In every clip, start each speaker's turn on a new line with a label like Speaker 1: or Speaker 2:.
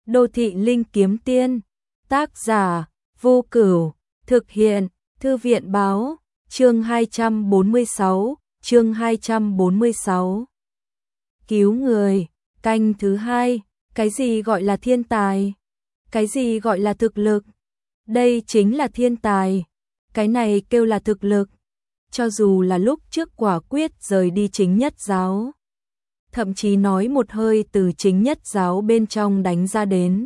Speaker 1: Đô thị linh kiếm tiên, tác giả, Vô Cửu, thực hiện, Thư viện báo, chương 246, chương 246. Cứu người, canh thứ 2, cái gì gọi là thiên tài? Cái gì gọi là thực lực? Đây chính là thiên tài, cái này kêu là thực lực. Cho dù là lúc trước quả quyết rời đi chính nhất giáo, thậm chí nói một hơi từ chính nhất giáo bên trong đánh ra đến,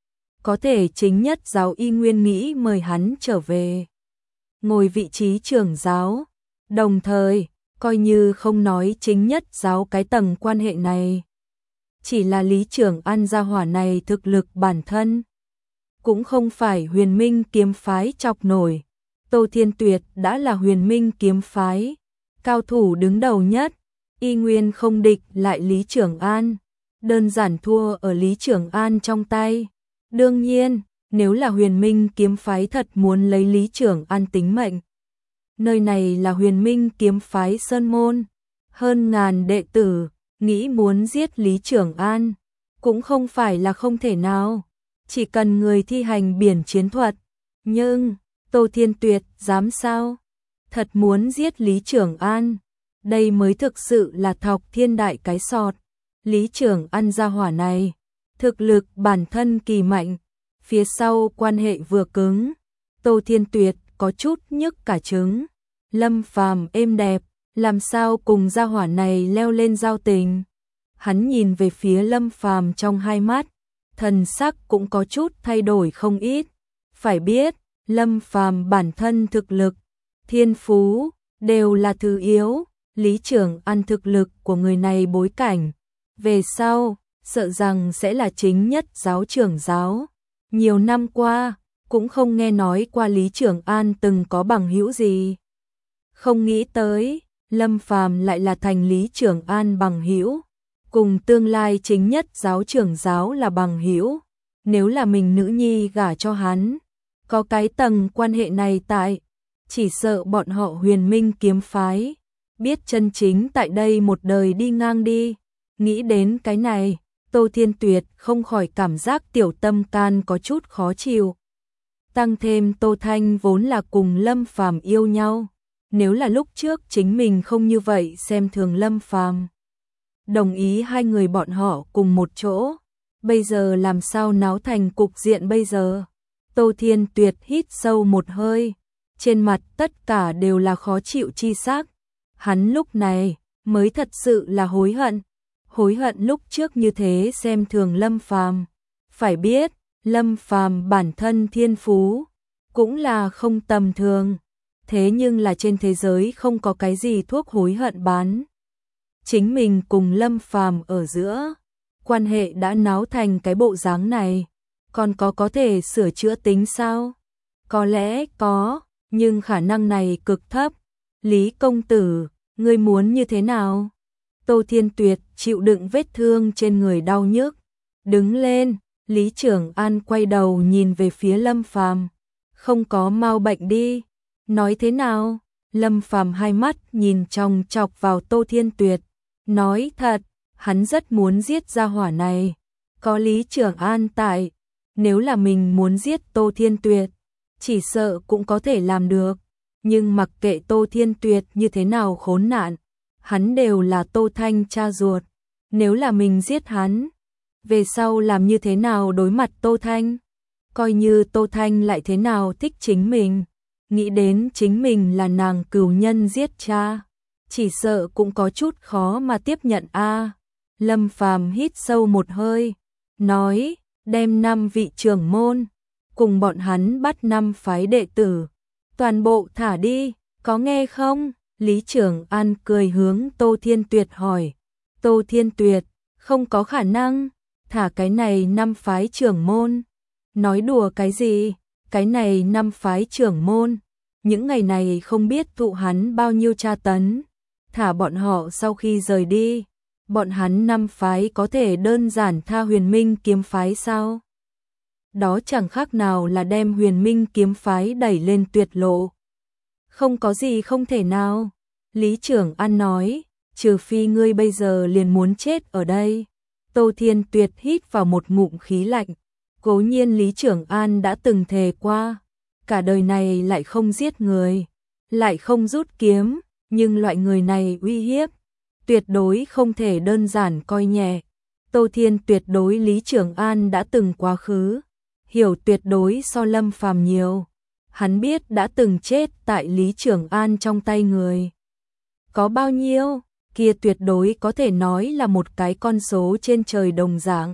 Speaker 1: có thể chính nhất giáo y nguyên nghĩ mời hắn trở về ngồi vị trí trưởng giáo, đồng thời coi như không nói chính nhất giáo cái tầng quan hệ này, chỉ là Lý Trường An gia hỏa này thực lực bản thân cũng không phải Huyền Minh kiếm phái chọc nổi. Tô Thiên Tuyệt đã là Huyền Minh kiếm phái cao thủ đứng đầu nhất, y nguyên không địch lại Lý Trường An, đơn giản thua ở Lý Trường An trong tay. Đương nhiên, nếu là Huyền Minh kiếm phái thật muốn lấy Lý Trường An tính mệnh, nơi này là Huyền Minh kiếm phái sơn môn, hơn ngàn đệ tử, nghĩ muốn giết Lý Trường An cũng không phải là không thể nào, chỉ cần người thi hành biển chiến thuật. Nhưng Tô Thiên Tuyệt dám sao? Thật muốn giết Lý Trường An, đây mới thực sự là thọc thiên đại cái sọt. Lý Trường An gia hỏa này, thực lực bản thân kỳ mạnh, phía sau quan hệ vừa cứng, Tô Thiên Tuyệt có chút nhức cả trứng. Lâm Phàm êm đẹp, làm sao cùng gia hỏa này leo lên giao tình? Hắn nhìn về phía Lâm Phàm trong hai mắt, thần sắc cũng có chút thay đổi không ít. Phải biết, Lâm Phàm bản thân thực lực, thiên phú đều là thứ yếu, Lý Trường An thực lực của người này bối cảnh, về sau sợ rằng sẽ là chính nhất giáo trưởng giáo. Nhiều năm qua cũng không nghe nói qua Lý Trường An từng có bằng hữu gì. Không nghĩ tới, Lâm Phàm lại là thành Lý Trường An bằng hữu, cùng tương lai chính nhất giáo trưởng giáo là bằng hữu. Nếu là mình nữ nhi gả cho hắn, có cái tầng quan hệ này tại, chỉ sợ bọn họ Huyền Minh kiếm phái biết chân chính tại đây một đời đi ngang đi. Nghĩ đến cái này, Tô Thiên Tuyệt không khỏi cảm giác tiểu tâm can có chút khó chịu. Tăng thêm Tô Thanh vốn là cùng Lâm Phàm yêu nhau, nếu là lúc trước chính mình không như vậy xem thường Lâm Phàm, đồng ý hai người bọn họ cùng một chỗ, bây giờ làm sao náo thành cục diện bây giờ? Tô Thiên Tuyệt hít sâu một hơi, trên mặt tất cả đều là khó chịu chi sắc. Hắn lúc này mới thật sự là hối hận lúc trước như thế xem thường Lâm Phàm. Phải biết, Lâm Phàm bản thân thiên phú cũng là không tầm thường, thế nhưng là trên thế giới không có cái gì thuốc hối hận bán. Chính mình cùng Lâm Phàm ở giữa quan hệ đã náo thành cái bộ dáng này, còn có thể sửa chữa tính sao? Có lẽ có, nhưng khả năng này cực thấp. Lý công tử, ngươi muốn như thế nào? Tô Thiên Tuyệt chịu đựng vết thương trên người đau nhức, đứng lên. Lý Trường An quay đầu nhìn về phía Lâm Phàm, không có mau bệnh đi. Nói thế nào? Lâm Phàm hai mắt nhìn chòng chọc vào Tô Thiên Tuyệt, nói thật, hắn rất muốn giết gia hỏa này. Có Lý Trường An tại, nếu là mình muốn giết Tô Thiên Tuyệt, chỉ sợ cũng có thể làm được. Nhưng mặc kệ Tô Thiên Tuyệt như thế nào khốn nạn, hắn đều là Tô Thanh cha ruột. Nếu là mình giết hắn, về sau làm như thế nào đối mặt Tô Thanh? Coi như Tô Thanh lại thế nào thích chính mình, nghĩ đến chính mình là nàng cừu nhân giết cha, chỉ sợ cũng có chút khó mà tiếp nhận a. Lâm Phàm hít sâu một hơi, nói, đem 5 vị trưởng môn, cùng bọn hắn bắt 5 phái đệ tử, toàn bộ thả đi, có nghe không? Lý Trường An cười hướng Tô Thiên Tuyệt hỏi. Tô Thiên Tuyệt, không có khả năng, thả cái này 5 phái trưởng môn. Nói đùa cái gì? Cái này 5 phái trưởng môn, những ngày này không biết thụ hắn bao nhiêu tra tấn. Thả bọn họ sau khi rời đi, bọn hắn 5 phái có thể đơn giản tha Huyền Minh kiếm phái sao? Đó chẳng khác nào là đem Huyền Minh kiếm phái đẩy lên tuyệt lộ. Không có gì không thể nào. Lý Trường An nói, trừ phi ngươi bây giờ liền muốn chết ở đây. Tô Thiên Tuyệt hít vào một ngụm khí lạnh, Cố nhiên Lý Trường An đã từng thề qua, cả đời này lại không giết người, lại không rút kiếm, nhưng loại người này uy hiếp, tuyệt đối không thể đơn giản coi nhẹ. Tô Thiên tuyệt đối Lý Trường An đã từng quá khứ, hiểu tuyệt đối so Lâm Phàm nhiều. Hắn biết đã từng chết tại Lý Trường An trong tay người. Có bao nhiêu, kia tuyệt đối có thể nói là một cái con số trên trời đồng dạng.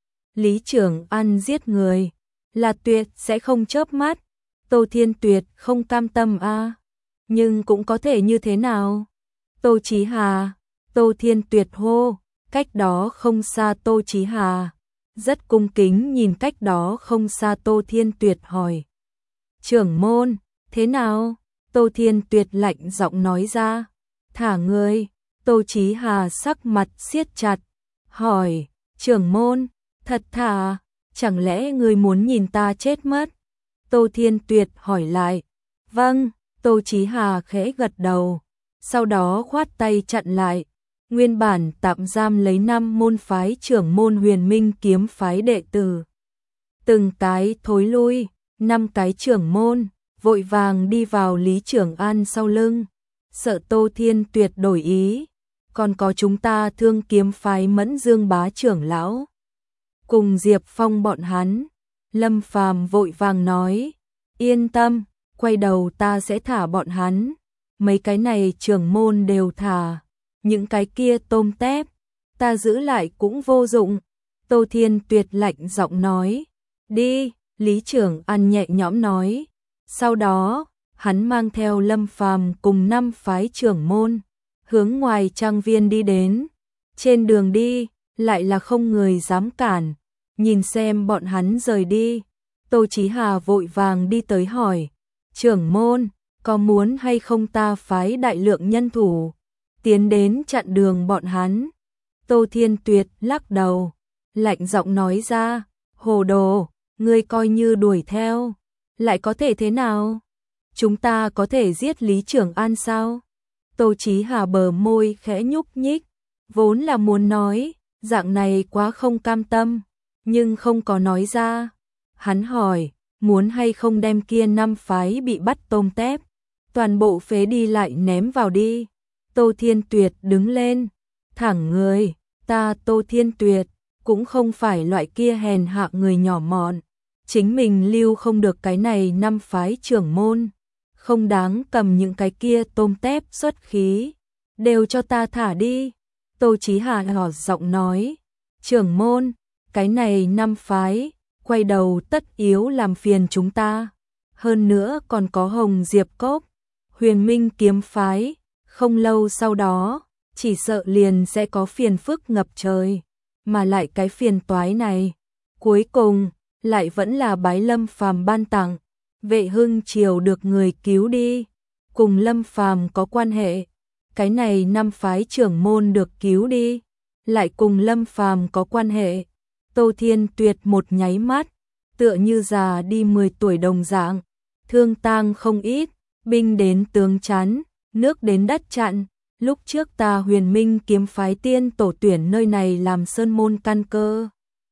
Speaker 1: Lý Trường An giết người, là tuyệt sẽ không chớp mắt. Tô Thiên tuyệt không cam tâm a, nhưng cũng có thể như thế nào? Tô Chí Hà, Tô Thiên tuyệt hô, cách đó không xa Tô Chí Hà, rất cung kính nhìn cách đó không xa Tô Thiên tuyệt hỏi. Trưởng môn, thế nào? Tô Thiên tuyệt lạnh giọng nói ra. Thả người. Tô Chí Hà sắc mặt siết chặt, hỏi, trưởng môn, thật thà, chẳng lẽ người muốn nhìn ta chết mất? Tô Thiên tuyệt hỏi lại. Vâng, Tô Chí Hà khẽ gật đầu, sau đó khoát tay chặn lại. Nguyên bản tạm giam lấy 5 môn phái trưởng môn Huyền Minh kiếm phái đệ tử. Từng cái thối lui, 5 cái trưởng môn, vội vàng đi vào Lý Trường An sau lưng. Sợ Tô Thiên tuyệt đổi ý, còn có chúng ta Thương kiếm phái Mẫn Dương bá trưởng lão. Cùng Diệp Phong bọn hắn, Lâm Phàm vội vàng nói, yên tâm, quay đầu ta sẽ thả bọn hắn. Mấy cái này trưởng môn đều thả, những cái kia tôm tép, ta giữ lại cũng vô dụng. Tô Thiên tuyệt lạnh giọng nói, đi, Lý Trường An nhẹ nhõm nói. Sau đó, hắn mang theo Lâm Phàm cùng 5 phái trưởng môn, hướng ngoài trang viên đi đến. Trên đường đi, lại là không người dám cản, nhìn xem bọn hắn rời đi. Tô Chí Hà vội vàng đi tới hỏi, trưởng môn, có muốn hay không ta phái đại lượng nhân thủ, tiến đến chặn đường bọn hắn? Tô Thiên tuyệt lắc đầu, lạnh giọng nói ra, hồ đồ, ngươi coi như đuổi theo, lại có thể thế nào? Chúng ta có thể giết Lý Trường An sao? Tô Chí Hà bờ môi khẽ nhúc nhích, vốn là muốn nói, dạng này quá không cam tâm, nhưng không có nói ra. Hắn hỏi, muốn hay không đem kia 5 phái bị bắt tôm tép, toàn bộ phế đi lại ném vào đi. Tô Thiên tuyệt đứng lên, thẳng người, ta Tô Thiên tuyệt, cũng không phải loại kia hèn hạ người nhỏ mọn, chính mình lưu không được cái này 5 phái trưởng môn, không đáng cầm những cái kia tôm tép xuất khí, đều cho ta thả đi. Tô Chí Hà nhỏ giọng nói, trưởng môn, cái này 5 phái, quay đầu tất yếu làm phiền chúng ta, hơn nữa còn có Hồng Diệp Cốc, Huyền Minh kiếm phái, không lâu sau đó, chỉ sợ liền sẽ có phiền phức ngập trời, mà lại cái phiền toái này, cuối cùng lại vẫn là bái Lâm Phàm ban tặng. Vệ Hưng Triều được người cứu đi, cùng Lâm Phàm có quan hệ. Cái này 5 phái trưởng môn được cứu đi, lại cùng Lâm Phàm có quan hệ. Tô Thiên tuyệt một nháy mắt, tựa như già đi 10 tuổi đồng dạng, thương tang không ít, binh đến tướng chắn, nước đến đất chặn. Lúc trước ta Huyền Minh kiếm phái tiên tổ tuyển nơi này làm sơn môn căn cơ,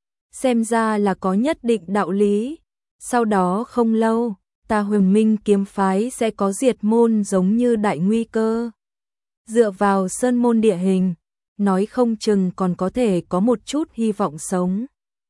Speaker 1: xem ra là có nhất định đạo lý. Sau đó không lâu, ta Huyền Minh kiếm phái sẽ có diệt môn giống như đại nguy cơ. Dựa vào sơn môn địa hình, nói không chừng còn có thể có một chút hy vọng sống.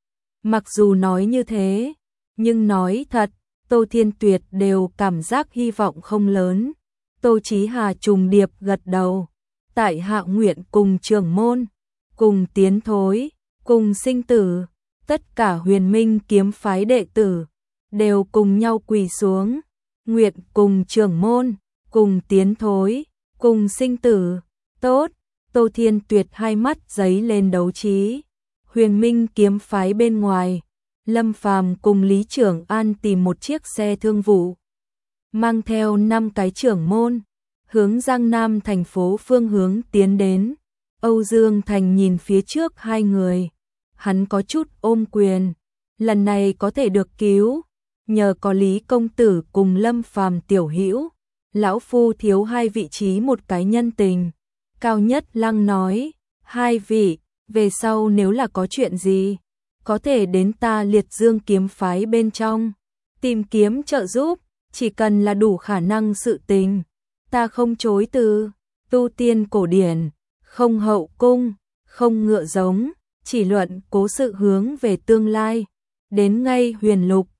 Speaker 1: Mặc dù nói như thế, nhưng nói thật, Tô Thiên tuyệt đều cảm giác hy vọng không lớn. Tô Chí Hà trùng điệp gật đầu, tại hạ nguyện cùng trưởng môn, cùng tiến thối, cùng sinh tử, tất cả Huyền Minh kiếm phái đệ tử đều cùng nhau quỳ xuống, nguyện cùng trưởng môn, cùng tiến thối, cùng sinh tử. Tốt. Tô Thiên tuyệt hai mắt giấy lên đấu trí. Huyền Minh kiếm phái bên ngoài, Lâm Phàm cùng Lý Trường An tìm một chiếc xe thương vụ, mang theo 5 cái trưởng môn, hướng Giang Nam thành phố phương hướng tiến đến. Âu Dương Thành nhìn phía trước hai người, hắn có chút ôm quyền, lần này có thể được cứu, nhờ có Lý công tử cùng Lâm Phàm tiểu hữu, lão phu thiếu 2 vị trí một cái nhân tình. Cao Nhất Lăng nói, 2 vị, về sau nếu là có chuyện gì, có thể đến ta Liệt Dương kiếm phái bên trong, tìm kiếm trợ giúp, chỉ cần là đủ khả năng sự tình, ta không chối từ. Tu tiên cổ điển, không hậu cung, không ngựa giống, chỉ luận cố sự hướng về tương lai. Đến ngay huyền lục,